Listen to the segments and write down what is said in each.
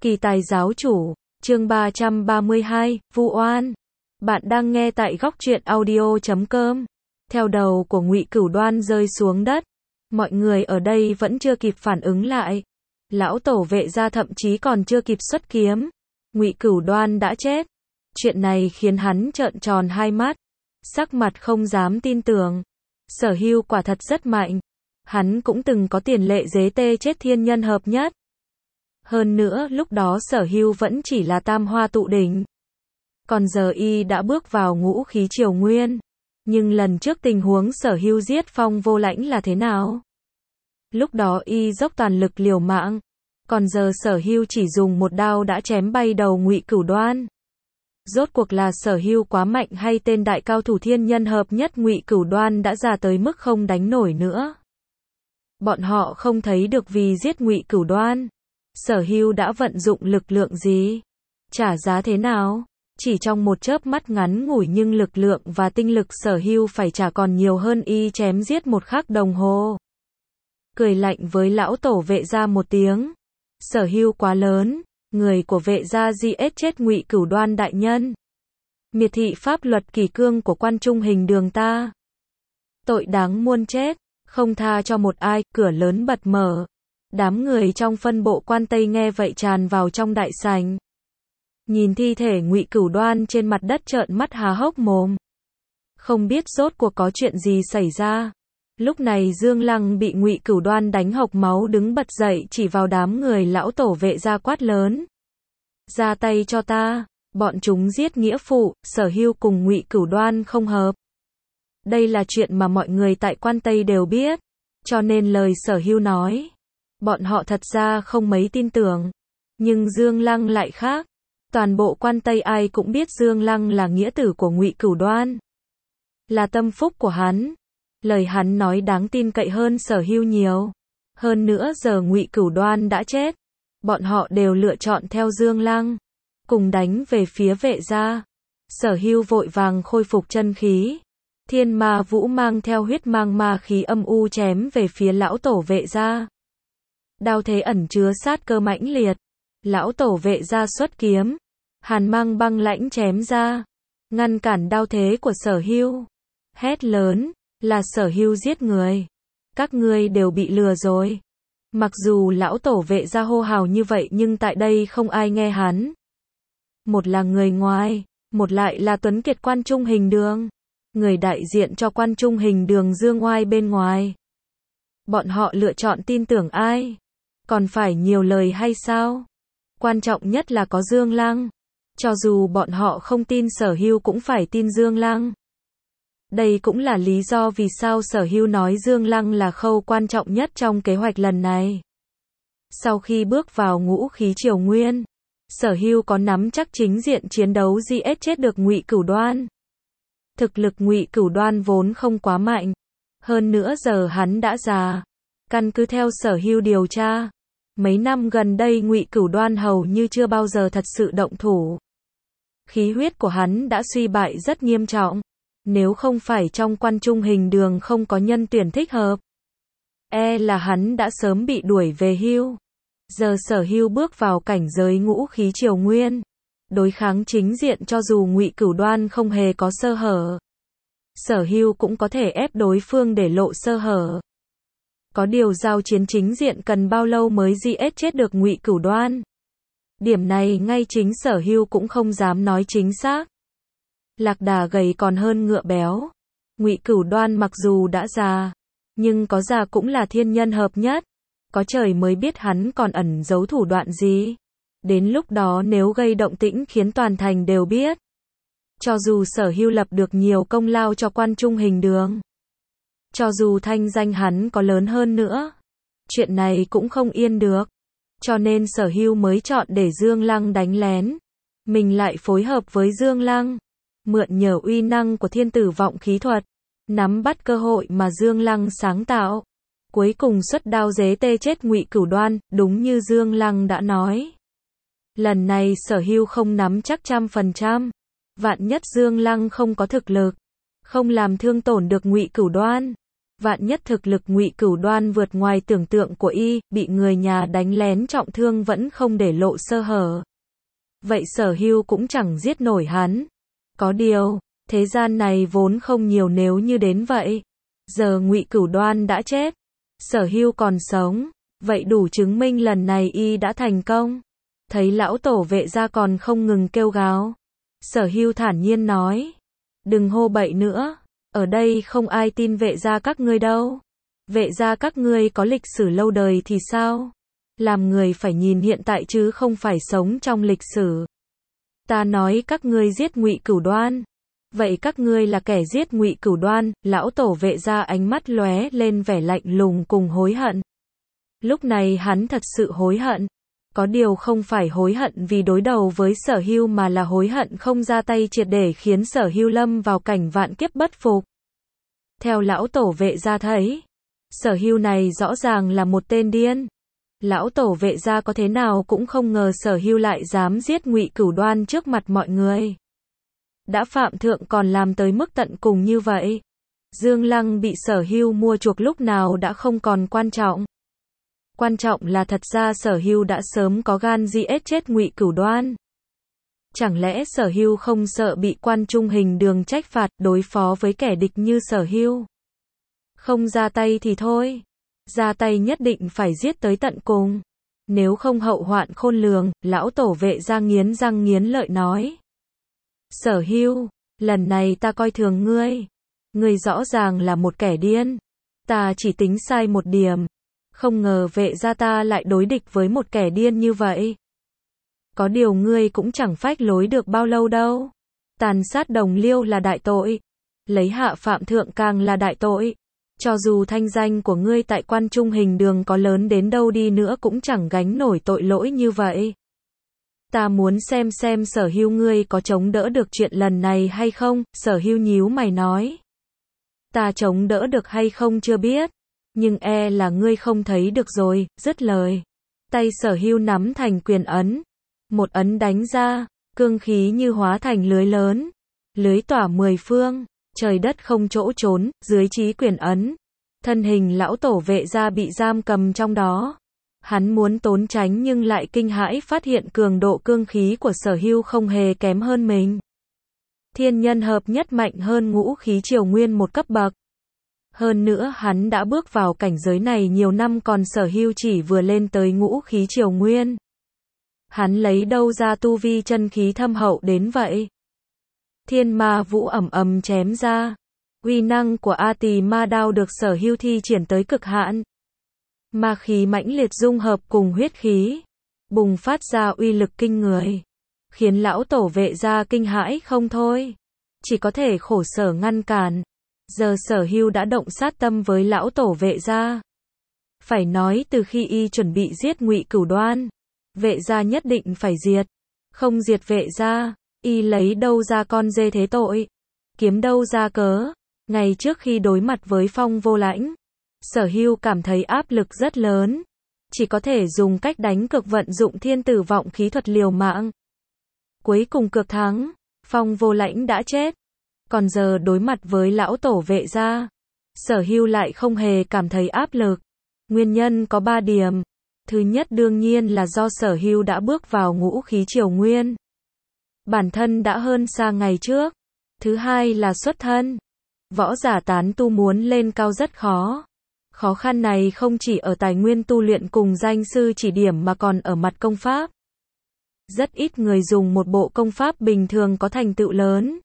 Kỳ tài giáo chủ, chương 332, Vu oan. Bạn đang nghe tại góc truyện audio.com. Theo đầu của Ngụy Cửu Đoan rơi xuống đất, mọi người ở đây vẫn chưa kịp phản ứng lại. Lão tổ vệ gia thậm chí còn chưa kịp xuất kiếm, Ngụy Cửu Đoan đã chết. Chuyện này khiến hắn trợn tròn hai mắt, sắc mặt không dám tin tưởng. Sở Hưu quả thật rất mạnh. Hắn cũng từng có tiền lệ dế tê chết thiên nhân hợp nhất. Hơn nữa lúc đó Sở Hưu vẫn chỉ là tam hoa tụ đỉnh. Còn giờ y đã bước vào ngũ khí triều nguyên. Nhưng lần trước tình huống Sở Hưu giết Phong Vô Lãnh là thế nào? Lúc đó y dốc toàn lực liều mạng. Còn giờ Sở Hưu chỉ dùng một đao đã chém bay đầu Ngụy Cửu Đoan. Rốt cuộc là Sở Hưu quá mạnh hay tên đại cao thủ thiên nhân hợp nhất Ngụy Cửu Đoan đã già tới mức không đánh nổi nữa? Bọn họ không thấy được vì giết Ngụy Cửu Đoan, Sở Hưu đã vận dụng lực lượng gì? Trả giá thế nào? Chỉ trong một chớp mắt ngắn ngủi nhưng lực lượng và tinh lực Sở Hưu phải trả còn nhiều hơn y chém giết một khắc đồng hồ. Cười lạnh với lão tổ vệ gia một tiếng. Sở Hưu quá lớn, người của vệ gia giết chết Ngụy Cửu Đoan đại nhân. Miệt thị pháp luật kỷ cương của Quan Trung Hình Đường ta. Tội đáng muôn chết, không tha cho một ai, cửa lớn bật mở. Đám người trong phân bộ Quan Tây nghe vậy tràn vào trong đại sảnh. Nhìn thi thể Ngụy Cửu Đoan trên mặt đất trợn mắt há hốc mồm. Không biết rốt cuộc có chuyện gì xảy ra. Lúc này Dương Lăng bị Ngụy Cửu Đoan đánh hộc máu đứng bật dậy chỉ vào đám người lão tổ vệ gia quát lớn. Ra tay cho ta, bọn chúng giết nghĩa phụ, Sở Hưu cùng Ngụy Cửu Đoan không hợp. Đây là chuyện mà mọi người tại Quan Tây đều biết, cho nên lời Sở Hưu nói, bọn họ thật ra không mấy tin tưởng. Nhưng Dương Lăng lại khác. Toàn bộ Quan Tây ai cũng biết Dương Lăng là nghĩa tử của Ngụy Cửu Đoan, là tâm phúc của hắn. Lời hắn nói đáng tin cậy hơn Sở Hưu nhiều. Hơn nữa giờ Ngụy Cửu Đoan đã chết, bọn họ đều lựa chọn theo Dương Lăng, cùng đánh về phía vệ gia. Sở Hưu vội vàng khôi phục chân khí. Thiên Ma Vũ mang theo huyết mang ma khí âm u chém về phía lão tổ vệ gia. Đao thế ẩn chứa sát cơ mãnh liệt. Lão tổ vệ gia xuất kiếm, hàn mang băng lãnh chém ra, ngăn cản đao thế của Sở Hưu. Hét lớn, là Sở Hưu giết người. Các ngươi đều bị lừa rồi. Mặc dù lão tổ vệ gia hô hào như vậy nhưng tại đây không ai nghe hắn. Một là người ngoài, một lại là Tuấn Kiệt Quan Trung Hình Đường, người đại diện cho Quan Trung Hình Đường dương oai bên ngoài. Bọn họ lựa chọn tin tưởng ai? Còn phải nhiều lời hay sao? Quan trọng nhất là có Dương Lăng. Cho dù bọn họ không tin Sở Hưu cũng phải tin Dương Lăng. Đây cũng là lý do vì sao Sở Hưu nói Dương Lăng là khâu quan trọng nhất trong kế hoạch lần này. Sau khi bước vào ngũ khí triều nguyên, Sở Hưu có nắm chắc chính diện chiến đấu giết chết được Ngụy Cửu Đoan. Thực lực Ngụy Cửu Đoan vốn không quá mạnh, hơn nữa giờ hắn đã già. Căn cứ theo Sở Hưu điều tra, mấy năm gần đây Ngụy Cửu Đoan hầu như chưa bao giờ thật sự động thủ. Khí huyết của hắn đã suy bại rất nghiêm trọng. Nếu không phải trong Quan Trung Hình Đường không có nhân tuyển thích hợp, là hắn đã sớm bị đuổi về hưu. Giờ Sở Hưu bước vào cảnh giới ngũ khí triều nguyên, đối kháng chính diện cho dù Ngụy Cửu Đoan không hề có sơ hở, Sở Hưu cũng có thể ép đối phương để lộ sơ hở. Có điều giao chiến chính diện cần bao lâu mới giết chết được Ngụy Cửu Đoan? Điểm này ngay chính Sở Hưu cũng không dám nói chính xác. Lạc đà gầy còn hơn ngựa béo. Ngụy Cửu Đoan mặc dù đã già, nhưng có già cũng là thiên nhân hợp nhất. Có trời mới biết hắn còn ẩn giấu thủ đoạn gì. Đến lúc đó nếu gây động tĩnh khiến toàn thành đều biết. Cho dù Sở Hưu lập được nhiều công lao cho Quan Trung Hình Đường, cho dù thanh danh hắn có lớn hơn nữa, chuyện này cũng không yên được. Cho nên Sở Hưu mới chọn để Dương Lăng đánh lén. Mình lại phối hợp với Dương Lăng, mượn nhờ uy năng của thiên tử vọng khí thuật, nắm bắt cơ hội mà Dương Lăng sáng tạo. Cuối cùng xuất đao giết chết Ngụy Cửu Đoan, đúng như Dương Lăng đã nói. Lần này Sở Hưu không nắm chắc 100%. Vạn nhất Dương Lăng không có thực lực, không làm thương tổn được Ngụy Cửu Đoan, Vạn nhất thực lực Ngụy Cửu Đoan vượt ngoài tưởng tượng của y, bị người nhà đánh lén trọng thương vẫn không để lộ sơ hở. Vậy Sở Hưu cũng chẳng giết nổi hắn. Có điều, thế gian này vốn không nhiều nếu như đến vậy. Giờ Ngụy Cửu Đoan đã chết, Sở Hưu còn sống, vậy đủ chứng minh lần này y đã thành công. Thấy lão tổ Vệ gia còn không ngừng kêu gào, Sở Hưu thản nhiên nói, đừng hô bậy nữa, ở đây không ai tin Vệ gia các ngươi đâu. Vệ gia các ngươi có lịch sử lâu đời thì sao? Làm người phải nhìn hiện tại chứ không phải sống trong lịch sử. Ta nói các ngươi giết Ngụy Cửu Đoan. Vậy các ngươi là kẻ giết Ngụy Cửu Đoan? Lão tổ Vệ gia ánh mắt lóe lên vẻ lạnh lùng cùng hối hận. Lúc này hắn thật sự hối hận. Có điều không phải hối hận vì đối đầu với Sở Hưu mà là hối hận không ra tay triệt để khiến Sở Hưu lâm vào cảnh vạn kiếp bất phục. Theo lão tổ Vệ gia thấy, Sở Hưu này rõ ràng là một tên điên. Lão tổ Vệ gia có thế nào cũng không ngờ Sở Hưu lại dám giết Ngụy Cửu Đoan trước mặt mọi người. Đã phạm thượng còn làm tới mức tận cùng như vậy. Dương Lăng bị Sở Hưu mua chuộc lúc nào đã không còn quan trọng. Quan trọng là thật ra Sở Hưu đã sớm có gan giết chết Ngụy Cửu Đoan. Chẳng lẽ Sở Hưu không sợ bị Quan Trung Hình Đường trách phạt đối phó với kẻ địch như Sở Hưu? Không ra tay thì thôi. Ra tay nhất định phải giết tới tận cùng. Nếu không hậu hoạn khôn lường, lão tổ Vệ gia nghiến răng nghiến lợi nói. Sở Hưu, lần này ta coi thường ngươi. Ngươi rõ ràng là một kẻ điên. Ta chỉ tính sai một điểm. Không ngờ Vệ gia ta lại đối địch với một kẻ điên như vậy. Có điều ngươi cũng chẳng phách lối được bao lâu đâu. Tàn sát đồng liêu là đại tội. Lấy hạ phạm thượng càng là đại tội. Cho dù thanh danh của ngươi tại Quan Trung Hình Đường có lớn đến đâu đi nữa cũng chẳng gánh nổi tội lỗi như vậy. Ta muốn xem Sở Hưu ngươi có chống đỡ được chuyện lần này hay không? Sở Hưu nhíu mày nói. Ta chống đỡ được hay không chưa biết. Nhưng là ngươi không thấy được rồi. Dứt lời. Tay Sở Hưu nắm thành quyền ấn. Một ấn đánh ra. Cương khí như hóa thành lưới lớn. Lưới tỏa 10 phương. Trời đất không chỗ trốn, dưới chí quyền ấn. Thân hình lão tổ Vệ gia bị giam cầm trong đó. Hắn muốn trốn tránh nhưng lại kinh hãi phát hiện cường độ cương khí của Sở Hưu không hề kém hơn mình. Thiên nhân hợp nhất mạnh hơn ngũ khí triều nguyên một cấp bậc. Hơn nữa hắn đã bước vào cảnh giới này nhiều năm còn Sở Hưu chỉ vừa lên tới ngũ khí triều nguyên. Hắn lấy đâu ra tu vi chân khí thâm hậu đến vậy? Thiên ma vũ ầm ầm chém ra. Uy năng của A Tỳ ma đao được Sở Hưu thi triển tới cực hạn. Ma khí mãnh liệt dung hợp cùng huyết khí, bùng phát ra uy lực kinh người, khiến lão tổ Vệ gia kinh hãi không thôi, chỉ có thể khổ sở ngăn cản. Giờ Sở Hưu đã động sát tâm với lão tổ Vệ gia. Phải nói từ khi y chuẩn bị giết Ngụy Cửu Đoan, Vệ gia nhất định phải diệt. Không diệt Vệ gia, y lấy đâu ra con dê thế tội, kiếm đâu ra cớ. Ngày trước khi đối mặt với Phong Vô Lãnh, Sở Hưu cảm thấy áp lực rất lớn, chỉ có thể dùng cách đánh cược vận dụng thiên tử vọng khí thuật liều mạng. Cuối cùng cược thắng, Phong Vô Lãnh đã chết. Còn giờ đối mặt với lão tổ Vệ gia, Sở Hưu lại không hề cảm thấy áp lực. Nguyên nhân có 3 điểm. Thứ nhất đương nhiên là do Sở Hưu đã bước vào ngũ khí triều nguyên. Bản thân đã hơn xa ngày trước. Thứ hai là xuất thân. Võ giả tán tu muốn lên cao rất khó. Khó khăn này không chỉ ở tài nguyên tu luyện cùng danh sư chỉ điểm mà còn ở mặt công pháp. Rất ít người dùng một bộ công pháp bình thường có thành tựu lớn.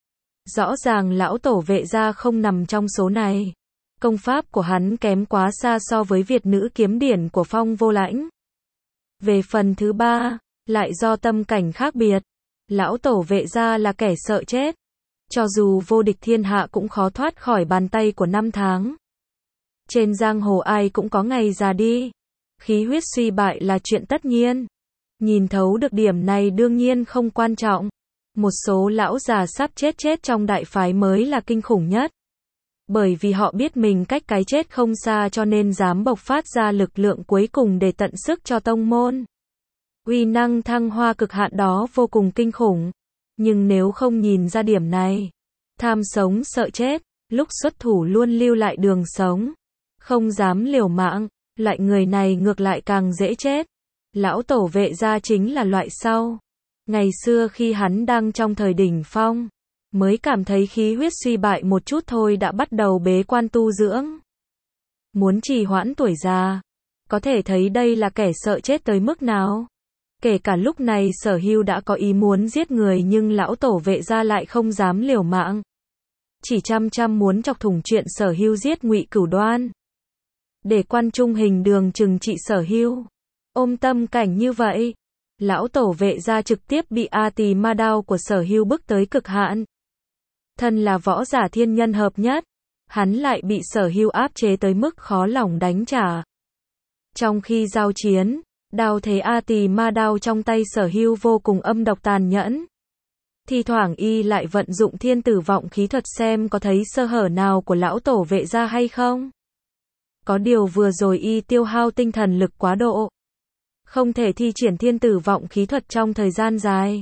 Rõ ràng lão tổ Vệ gia không nằm trong số này. Công pháp của hắn kém quá xa so với Việt nữ kiếm điển của Phong Vô Lãnh. Về phần thứ ba, lại do tâm cảnh khác biệt. Lão tổ Vệ gia là kẻ sợ chết. Cho dù vô địch thiên hạ cũng khó thoát khỏi bàn tay của năm tháng. Trên giang hồ ai cũng có ngày già đi. Khí huyết suy bại là chuyện tất nhiên. Nhìn thấu được điểm này đương nhiên không quan trọng. Một số lão già sắp chết trong đại phái mới là kinh khủng nhất. Bởi vì họ biết mình cách cái chết không xa cho nên dám bộc phát ra lực lượng cuối cùng để tận sức cho tông môn. Uy năng thăng hoa cực hạn đó vô cùng kinh khủng. Nhưng nếu không nhìn ra điểm này, tham sống sợ chết, lúc xuất thủ luôn lưu lại đường sống, không dám liều mạng, loại người này ngược lại càng dễ chết. Lão tổ Vệ gia chính là loại sau. Ngày xưa khi hắn đang trong thời đỉnh phong, mới cảm thấy khí huyết suy bại một chút thôi đã bắt đầu bế quan tu dưỡng. Muốn trì hoãn tuổi già, có thể thấy đây là kẻ sợ chết tới mức nào. Kể cả lúc này Sở Hưu đã có ý muốn giết người nhưng lão tổ Vệ gia lại không dám liều mạng. Chỉ chăm muốn chọc thủng chuyện Sở Hưu giết Ngụy Cửu Đoan. Để Quan Trung hình đường trừng trị Sở Hưu. Ôm tâm cảnh như vậy, lão tổ Vệ gia trực tiếp bị A Tỳ Ma đao của Sở Hưu bức tới cực hạn. Thân là võ giả thiên nhân hợp nhất, hắn lại bị Sở Hưu áp chế tới mức khó lòng đánh trả. Trong khi giao chiến, đao thế A Tỳ Ma đao trong tay Sở Hưu vô cùng âm độc tàn nhẫn. Thì thoảng y lại vận dụng thiên tử vọng khí thuật xem có thấy sơ hở nào của lão tổ Vệ gia hay không. Có điều vừa rồi y tiêu hao tinh thần lực quá độ, không thể thi triển thiên tử vọng khí thuật trong thời gian dài.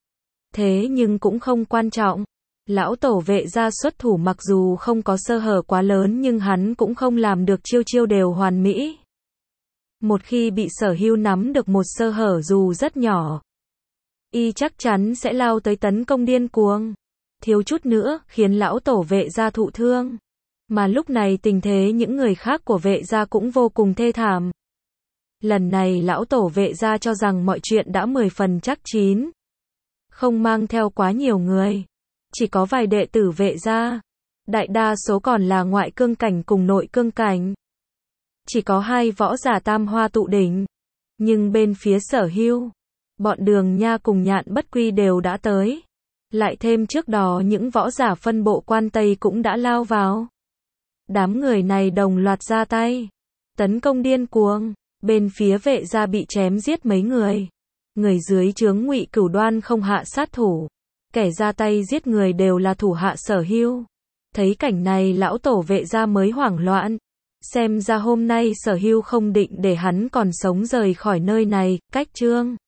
Thế nhưng cũng không quan trọng. Lão tổ Vệ gia xuất thủ mặc dù không có sơ hở quá lớn nhưng hắn cũng không làm được chiêu chiêu đều hoàn mỹ. Một khi bị Sở Hưu nắm được một sơ hở dù rất nhỏ, y chắc chắn sẽ lao tới tấn công điên cuồng, thiếu chút nữa khiến lão tổ Vệ gia thụ thương. Mà lúc này tình thế những người khác của Vệ gia cũng vô cùng thê thảm. Lần này lão tổ Vệ gia cho rằng mọi chuyện đã 10 phần chắc chín, không mang theo quá nhiều người, chỉ có vài đệ tử Vệ gia, đại đa số còn là ngoại cương cảnh cùng nội cương cảnh. Chỉ có 2 võ giả tam hoa tụ đỉnh. Nhưng bên phía Sở Hưu, bọn Đường Nha cùng Nhạn Bất Quy đều đã tới. Lại thêm trước đó những võ giả phân bộ quan Tây cũng đã lao vào. Đám người này đồng loạt ra tay, tấn công điên cuồng. Bên phía Vệ gia bị chém giết mấy người. Người dưới trướng Ngụy Cửu Đoan không hạ sát thủ. Kẻ ra tay giết người đều là thủ hạ Sở Hưu. Thấy cảnh này lão tổ Vệ gia mới hoảng loạn. Xem ra hôm nay Sở Hưu không định để hắn còn sống rời khỏi nơi này. Cách chương